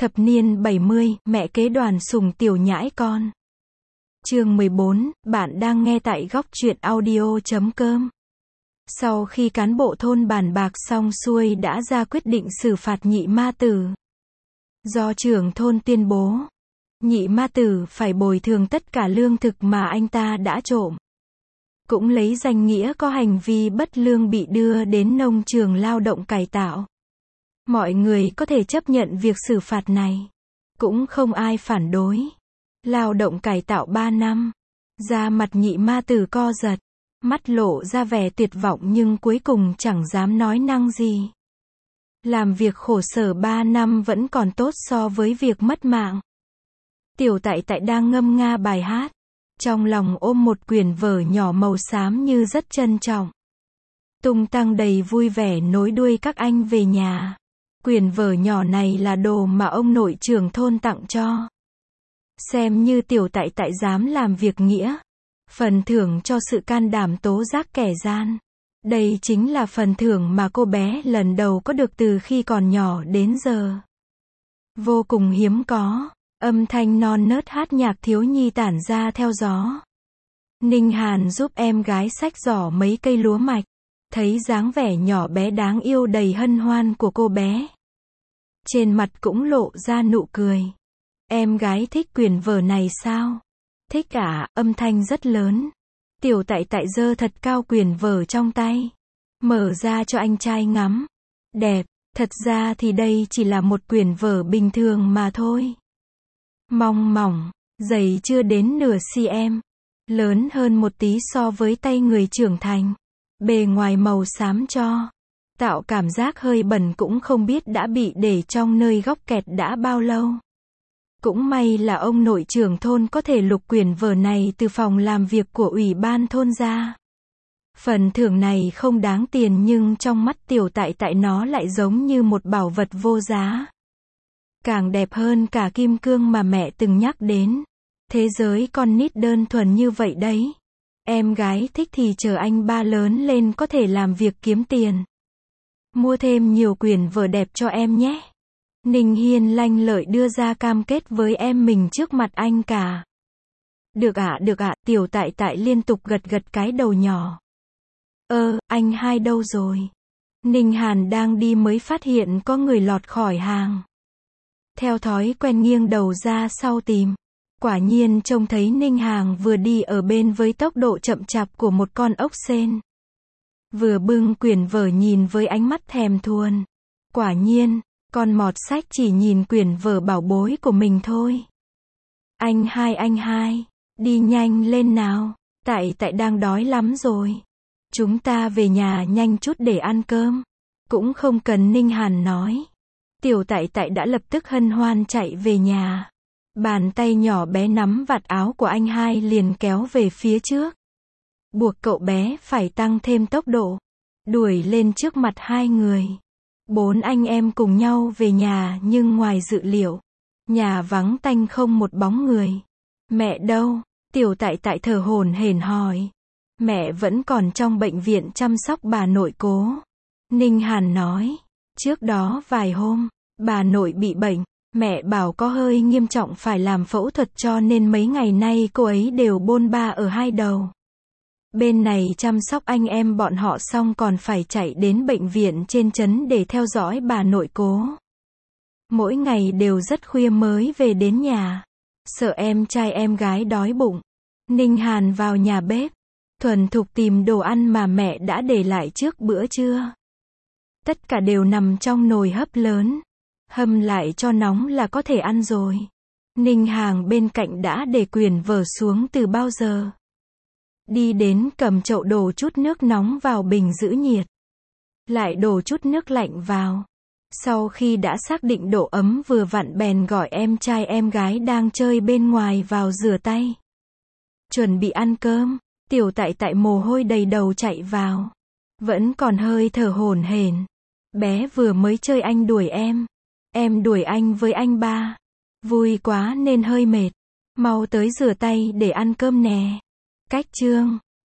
Thập niên 70, mẹ kế Đoàn Sùng tiểu nhãi con. Chương 14, bạn đang nghe tại góc truyện audio.com. Sau khi cán bộ thôn bàn bạc xong xuôi đã ra quyết định xử phạt nhị ma tử. Do trưởng thôn tuyên bố, nhị ma tử phải bồi thường tất cả lương thực mà anh ta đã trộm. Cũng lấy danh nghĩa có hành vi bất lương bị đưa đến nông trường lao động cải tạo. Mọi người có thể chấp nhận việc xử phạt này. Cũng không ai phản đối. Lao động cải tạo 3 năm. Da mặt nhị ma tử co giật. Mắt lộ ra vẻ tuyệt vọng nhưng cuối cùng chẳng dám nói năng gì. Làm việc khổ sở 3 năm vẫn còn tốt so với việc mất mạng. Tiểu Tại Tại đang ngâm nga bài hát. Trong lòng ôm một quyển vở nhỏ màu xám như rất trân trọng. Tung tăng đầy vui vẻ nối đuôi các anh về nhà. Quyển vở nhỏ này là đồ mà ông nội trưởng thôn tặng cho. Xem như Tiểu Tại Tại dám làm việc nghĩa. Phần thưởng cho sự can đảm tố giác kẻ gian. Đây chính là phần thưởng mà cô bé lần đầu có được từ khi còn nhỏ đến giờ. Vô cùng hiếm có. Âm thanh non nớt hát nhạc thiếu nhi tản ra theo gió. Ninh Hàn giúp em gái xách giỏ mấy cây lúa mạch. Thấy dáng vẻ nhỏ bé đáng yêu đầy hân hoan của cô bé. Trên mặt cũng lộ ra nụ cười. Em gái thích quyển vở này sao? Thích ạ, âm thanh rất lớn. Tiểu Tại Tại giơ thật cao quyển vở trong tay. Mở ra cho anh trai ngắm. Đẹp, thật ra thì đây chỉ là một quyển vở bình thường mà thôi. Mong mỏng, dày chưa đến nửa cm. Lớn hơn một tí so với tay người trưởng thành. Bề ngoài màu xám cho. Tạo cảm giác hơi bẩn cũng không biết đã bị để trong nơi góc kẹt đã bao lâu. Cũng may là ông nội trưởng thôn có thể lục quyển vở này từ phòng làm việc của ủy ban thôn ra. Phần thưởng này không đáng tiền nhưng trong mắt Tiểu Tại Tại nó lại giống như một bảo vật vô giá. Càng đẹp hơn cả kim cương mà mẹ từng nhắc đến. Thế giới con nít đơn thuần như vậy đấy. Em gái thích thì chờ anh ba lớn lên có thể làm việc kiếm tiền. Mua thêm nhiều quyển vở đẹp cho em nhé. Ninh Hiên lanh lợi đưa ra cam kết với em mình trước mặt anh cả. Được ạ, Tiểu Tại Tại liên tục gật gật cái đầu nhỏ. Anh hai đâu rồi? Ninh Hàn đang đi mới phát hiện có người lọt khỏi hàng. Theo thói quen nghiêng đầu ra sau tìm. Quả nhiên trông thấy Ninh Hàn vừa đi ở bên với tốc độ chậm chạp của một con ốc sên. Vừa bưng quyển vở nhìn với ánh mắt thèm thuồng. Quả nhiên, con mọt sách chỉ nhìn quyển vở bảo bối của mình thôi. Anh hai, đi nhanh lên nào. Tại Tại đang đói lắm rồi. Chúng ta về nhà nhanh chút để ăn cơm. Cũng không cần Ninh Hàn nói. Tiểu Tại Tại đã lập tức hân hoan chạy về nhà. Bàn tay nhỏ bé nắm vạt áo của anh hai liền kéo về phía trước. Buộc cậu bé phải tăng thêm tốc độ. Đuổi lên trước mặt hai người. 4 anh em cùng nhau về nhà nhưng ngoài dự liệu. Nhà vắng tanh không một bóng người. Mẹ đâu? Tiểu Tại Tại thở hổn hển hỏi. Mẹ vẫn còn trong bệnh viện chăm sóc bà nội cố. Ninh Hàn nói. Trước đó vài hôm, bà nội bị bệnh. Mẹ bảo có hơi nghiêm trọng phải làm phẫu thuật cho nên mấy ngày nay cô ấy đều bôn ba ở hai đầu. Bên này chăm sóc anh em bọn họ xong còn phải chạy đến bệnh viện trên trấn để theo dõi bà nội cố. Mỗi ngày đều rất khuya mới về đến nhà. Sợ em trai em gái đói bụng. Ninh Hàn vào nhà bếp. Thuần thục tìm đồ ăn mà mẹ đã để lại trước bữa trưa. Tất cả đều nằm trong nồi hấp lớn. Hâm lại cho nóng là có thể ăn rồi. Ninh Hàn bên cạnh đã để quyển vở xuống từ bao giờ. Đi đến cầm chậu đổ chút nước nóng vào bình giữ nhiệt. Lại đổ chút nước lạnh vào. Sau khi đã xác định độ ấm vừa vặn bèn gọi em trai em gái đang chơi bên ngoài vào rửa tay. Chuẩn bị ăn cơm. Tiểu Tại Tại mồ hôi đầy đầu chạy vào. Vẫn còn hơi thở hổn hển. Bé vừa mới chơi anh đuổi em. Em đuổi anh với anh ba. Vui quá nên hơi mệt. Mau tới rửa tay để ăn cơm nè. Cách chương